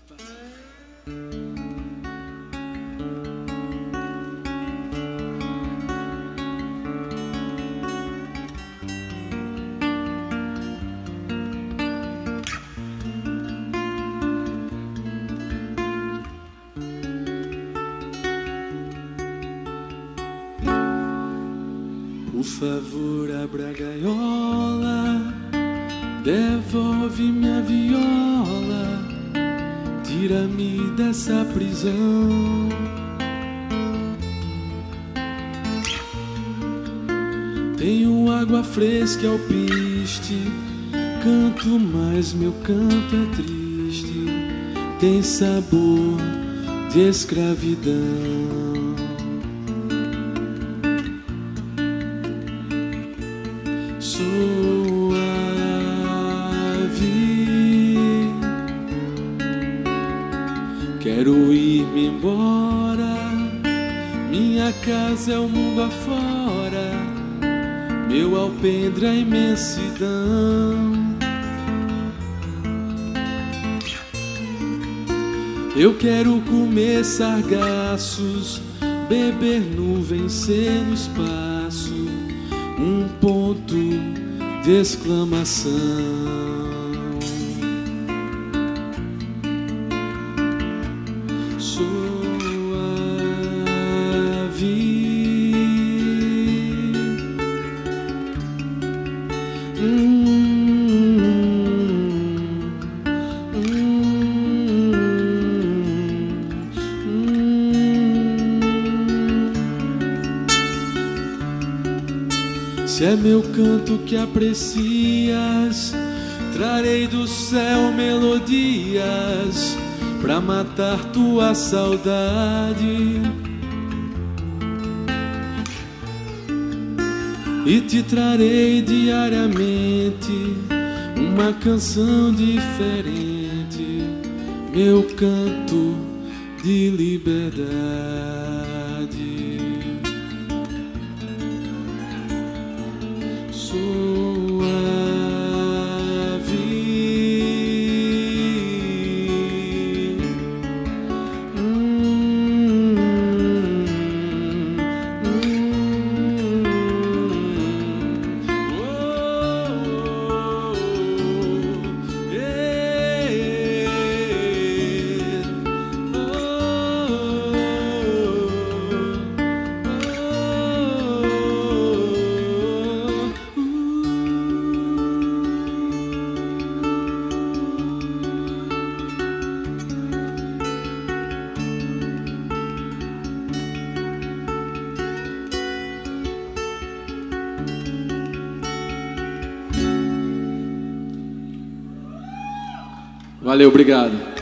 Por favor, abra a gaiola, devolve minha viola, tira-me dessa prisão. Tenho água fresca e alpiste, canto, mas meu canto é triste, tem sabor de escravidão. Suave, quero ir-me embora, minha casa é o mundo afora, meu alpendre é a imensidão. Eu quero comer sargaços, beber nuvens, ser no espaço, um ponto de exclamação. Se é meu canto que aprecias, trarei do céu melodias pra matar tua saudade, e te trarei diariamente uma canção diferente, meu canto de liberdade. Valeu, obrigado.